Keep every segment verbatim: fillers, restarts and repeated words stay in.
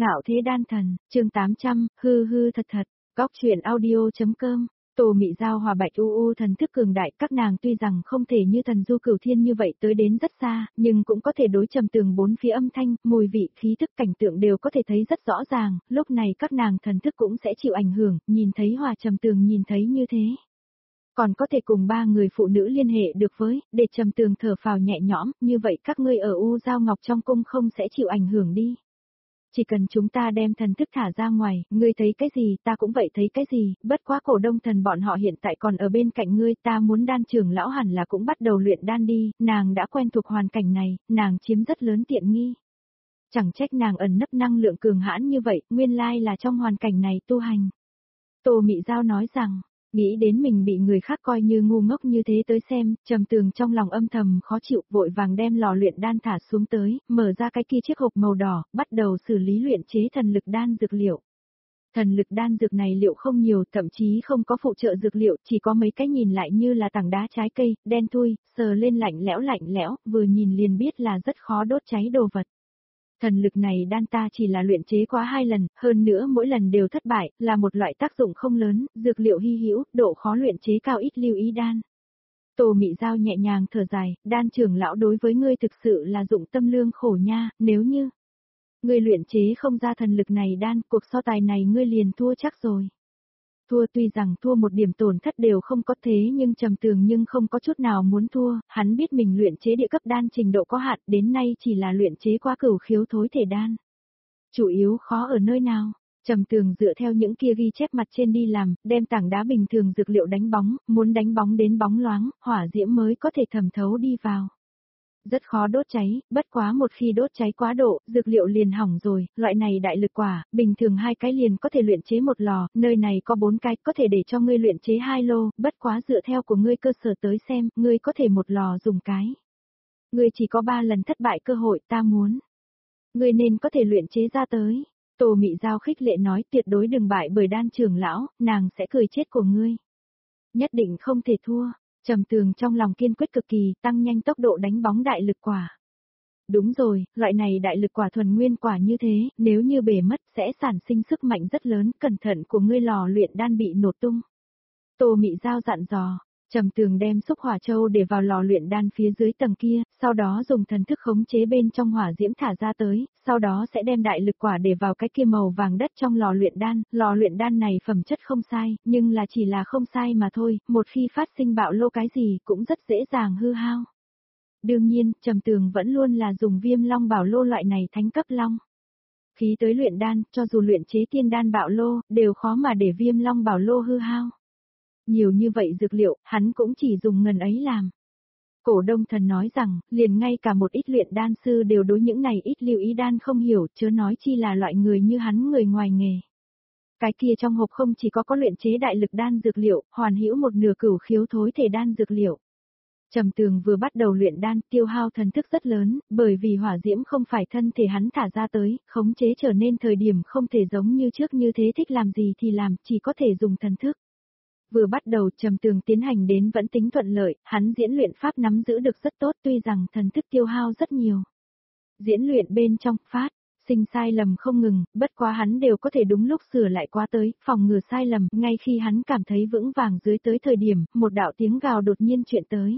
Ngạo thế đan thần, chương tám trăm, hư hư thật thật, góc truyện audio.com. Tô Mị Giao Hòa Bạch U U thần thức cường đại, các nàng tuy rằng không thể như thần du cửu thiên như vậy tới đến rất xa, nhưng cũng có thể đối trầm tường bốn phía âm thanh, mùi vị, khí thức cảnh tượng đều có thể thấy rất rõ ràng, lúc này các nàng thần thức cũng sẽ chịu ảnh hưởng, nhìn thấy Hòa trầm tường nhìn thấy như thế. Còn có thể cùng ba người phụ nữ liên hệ được với, để trầm tường thở phào nhẹ nhõm, như vậy các ngươi ở U Giao Ngọc trong cung không sẽ chịu ảnh hưởng đi. Chỉ cần chúng ta đem thần thức thả ra ngoài, ngươi thấy cái gì ta cũng vậy thấy cái gì, bất quá Cổ Đông Thần bọn họ hiện tại còn ở bên cạnh ngươi, ta muốn đan trưởng lão hẳn là cũng bắt đầu luyện đan đi, nàng đã quen thuộc hoàn cảnh này, nàng chiếm rất lớn tiện nghi. Chẳng trách nàng ẩn nấp năng lượng cường hãn như vậy, nguyên lai là trong hoàn cảnh này tu hành. Tô Mị Giao nói rằng, nghĩ đến mình bị người khác coi như ngu ngốc như thế tới xem, trầm tường trong lòng âm thầm khó chịu, vội vàng đem lò luyện đan thả xuống tới, mở ra cái kia chiếc hộp màu đỏ, bắt đầu xử lý luyện chế thần lực đan dược liệu. Thần lực đan dược này liệu không nhiều, thậm chí không có phụ trợ dược liệu, chỉ có mấy cái nhìn lại như là tảng đá trái cây, đen thui, sờ lên lạnh lẽo lạnh lẽo, vừa nhìn liền biết là rất khó đốt cháy đồ vật. Thần lực này đan ta chỉ là luyện chế quá hai lần, hơn nữa mỗi lần đều thất bại, là một loại tác dụng không lớn, dược liệu hy hữu, độ khó luyện chế cao, ít lưu ý đan. Tô Mị Giao nhẹ nhàng thở dài, đan trưởng lão đối với ngươi thực sự là dụng tâm lương khổ nha, nếu như ngươi luyện chế không ra thần lực này đan, cuộc so tài này ngươi liền thua chắc rồi. Thua tuy rằng thua một điểm tổn thất đều không có thế nhưng trầm tường nhưng không có chút nào muốn thua, hắn biết mình luyện chế địa cấp đan trình độ có hạn, đến nay chỉ là luyện chế qua cửu khiếu thối thể đan. Chủ yếu khó ở nơi nào? Trầm tường dựa theo những kia ghi chép mặt trên đi làm, đem tảng đá bình thường dược liệu đánh bóng, muốn đánh bóng đến bóng loáng, hỏa diễm mới có thể thẩm thấu đi vào. Rất khó đốt cháy, bất quá một khi đốt cháy quá độ, dược liệu liền hỏng rồi, loại này đại lực quả, bình thường hai cái liền có thể luyện chế một lò, nơi này có bốn cái, có thể để cho ngươi luyện chế hai lô, bất quá dựa theo của ngươi cơ sở tới xem, ngươi có thể một lò dùng cái. Ngươi chỉ có ba lần thất bại cơ hội, ta muốn. Ngươi nên có thể luyện chế ra tới. Tô Mị Giao khích lệ nói tuyệt đối đừng bại bởi đan trưởng lão, nàng sẽ cười chết của ngươi. Nhất định không thể thua. Trầm tường trong lòng kiên quyết cực kỳ, tăng nhanh tốc độ đánh bóng đại lực quả. Đúng rồi, loại này đại lực quả thuần nguyên quả như thế, nếu như bể mất sẽ sản sinh sức mạnh rất lớn, cẩn thận của ngươi lò luyện đan bị nổ tung. Tô Mị Giao dặn dò, Trầm tường đem xúc hỏa châu để vào lò luyện đan phía dưới tầng kia, sau đó dùng thần thức khống chế bên trong hỏa diễm thả ra tới, sau đó sẽ đem đại lực quả để vào cái kia màu vàng đất trong lò luyện đan, lò luyện đan này phẩm chất không sai, nhưng là chỉ là không sai mà thôi, một khi phát sinh bạo lô cái gì cũng rất dễ dàng hư hao. Đương nhiên, Trầm tường vẫn luôn là dùng viêm long bảo lô loại này thánh cấp long. Khí tới luyện đan, cho dù luyện chế tiên đan bạo lô, đều khó mà để viêm long bảo lô hư hao. Nhiều như vậy dược liệu, hắn cũng chỉ dùng ngần ấy làm. Cổ Đông Thần nói rằng, liền ngay cả một ít luyện đan sư đều đối những này ít lưu ý đan không hiểu, chớ nói chi là loại người như hắn người ngoài nghề. Cái kia trong hộp không chỉ có có luyện chế đại lực đan dược liệu, hoàn hữu một nửa cửu khiếu thối thể đan dược liệu. Trầm tường vừa bắt đầu luyện đan, tiêu hao thần thức rất lớn, bởi vì hỏa diễm không phải thân thể hắn thả ra tới, khống chế trở nên thời điểm không thể giống như trước như thế thích làm gì thì làm, chỉ có thể dùng thần thức. Vừa bắt đầu Trầm tường tiến hành đến vẫn tính thuận lợi, hắn diễn luyện pháp nắm giữ được rất tốt tuy rằng thần thức tiêu hao rất nhiều. Diễn luyện bên trong, phát, sinh sai lầm không ngừng, bất quá hắn đều có thể đúng lúc sửa lại qua tới, phòng ngừa sai lầm, ngay khi hắn cảm thấy vững vàng dưới tới thời điểm, một đạo tiếng gào đột nhiên chuyện tới.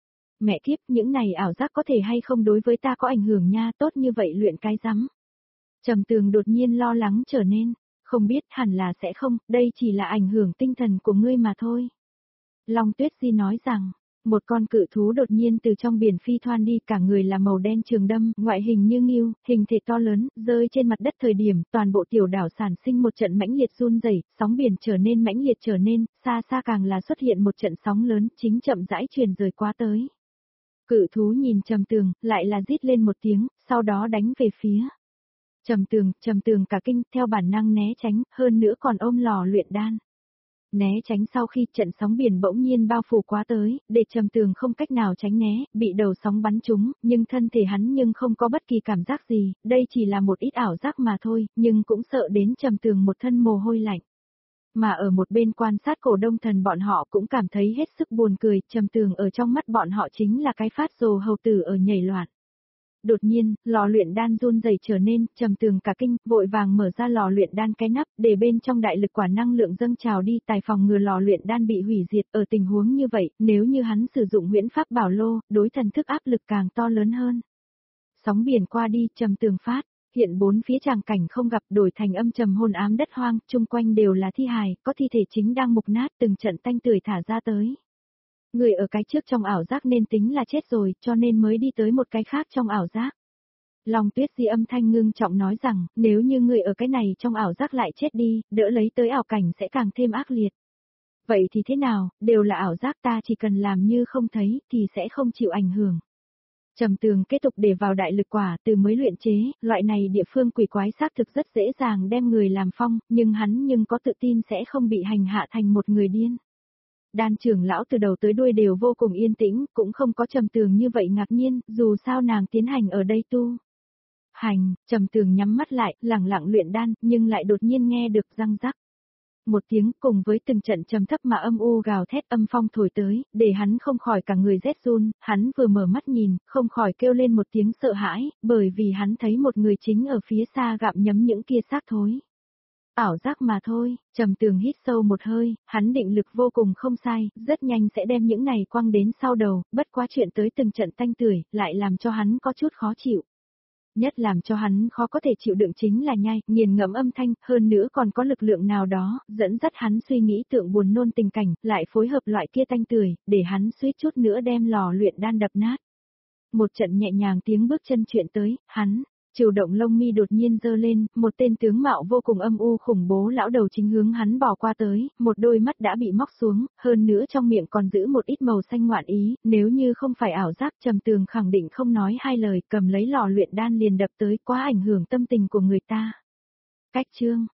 Mẹ kiếp, những này ảo giác có thể hay không đối với ta có ảnh hưởng nha, tốt như vậy luyện cái rắm. Trầm tường đột nhiên lo lắng trở nên. Không biết hẳn là sẽ không, đây chỉ là ảnh hưởng tinh thần của ngươi mà thôi. Long Tuyết Di nói rằng, một con cự thú đột nhiên từ trong biển phi thoan đi, cả người là màu đen trường đâm, ngoại hình như ngưu, hình thể to lớn, rơi trên mặt đất thời điểm, toàn bộ tiểu đảo sản sinh một trận mãnh liệt run rẩy, sóng biển trở nên mãnh liệt trở nên, xa xa càng là xuất hiện một trận sóng lớn, chính chậm rãi truyền rời qua tới. Cự thú nhìn Trầm tường, lại là rít lên một tiếng, sau đó đánh về phía. Trầm tường, trầm tường cả kinh, theo bản năng né tránh, hơn nữa còn ôm lò luyện đan. Né tránh sau khi trận sóng biển bỗng nhiên bao phủ quá tới, để trầm tường không cách nào tránh né, bị đầu sóng bắn trúng, nhưng thân thể hắn nhưng không có bất kỳ cảm giác gì, đây chỉ là một ít ảo giác mà thôi, nhưng cũng sợ đến trầm tường một thân mồ hôi lạnh. Mà ở một bên quan sát Cổ Đông Thần bọn họ cũng cảm thấy hết sức buồn cười, trầm tường ở trong mắt bọn họ chính là cái phát rồ hầu tử ở nhảy loạn. Đột nhiên, lò luyện đan run rẩy trở nên, Trầm Tường cả kinh, vội vàng mở ra lò luyện đan cái nắp, để bên trong đại lực quả năng lượng dâng trào đi, tài phòng ngừa lò luyện đan bị hủy diệt. Ở tình huống như vậy, nếu như hắn sử dụng huyễn pháp bảo lô, đối thần thức áp lực càng to lớn hơn. Sóng biển qua đi, Trầm Tường phát hiện bốn phía tràng cảnh không gặp, đổi thành âm trầm hôn ám đất hoang, chung quanh đều là thi hài, có thi thể chính đang mục nát, từng trận tanh tưởi thả ra tới. Người ở cái trước trong ảo giác nên tính là chết rồi, cho nên mới đi tới một cái khác trong ảo giác. Long Tuyết Di âm thanh ngưng trọng nói rằng, nếu như người ở cái này trong ảo giác lại chết đi, đỡ lấy tới ảo cảnh sẽ càng thêm ác liệt. Vậy thì thế nào, đều là ảo giác, ta chỉ cần làm như không thấy, thì sẽ không chịu ảnh hưởng. Trầm Tường kết tục để vào đại lực quả từ mới luyện chế, loại này địa phương quỷ quái xác thực rất dễ dàng đem người làm phong, nhưng hắn nhưng có tự tin sẽ không bị hành hạ thành một người điên. Đan trưởng lão từ đầu tới đuôi đều vô cùng yên tĩnh, cũng không có Trầm Tường như vậy ngạc nhiên, dù sao nàng tiến hành ở đây tu. Hành, Trầm Tường nhắm mắt lại, lẳng lặng luyện đan, nhưng lại đột nhiên nghe được răng rắc. Một tiếng cùng với từng trận trầm thấp mà âm u gào thét âm phong thổi tới, để hắn không khỏi cả người rét run, hắn vừa mở mắt nhìn, không khỏi kêu lên một tiếng sợ hãi, bởi vì hắn thấy một người chính ở phía xa gặm nhấm những kia xác thối. Ảo giác mà thôi, Trầm Tường hít sâu một hơi, hắn định lực vô cùng không sai, rất nhanh sẽ đem những này quăng đến sau đầu, bất quá chuyện tới từng trận tanh tưởi, lại làm cho hắn có chút khó chịu. Nhất làm cho hắn khó có thể chịu đựng chính là nhai, nghiền ngẫm âm thanh, hơn nữa còn có lực lượng nào đó, dẫn dắt hắn suy nghĩ tượng buồn nôn tình cảnh, lại phối hợp loại kia tanh tưởi, để hắn suýt chút nữa đem lò luyện đan đập nát. Một trận nhẹ nhàng tiếng bước chân chuyện tới, hắn, Trừu Động lông mi đột nhiên giơ lên, một tên tướng mạo vô cùng âm u khủng bố lão đầu chính hướng hắn bỏ qua tới, một đôi mắt đã bị móc xuống, hơn nữa trong miệng còn giữ một ít màu xanh ngoạn ý, nếu như không phải ảo giác, Trầm Tường khẳng định không nói hai lời, cầm lấy lò luyện đan liền đập tới, quá ảnh hưởng tâm tình của người ta. Cách chương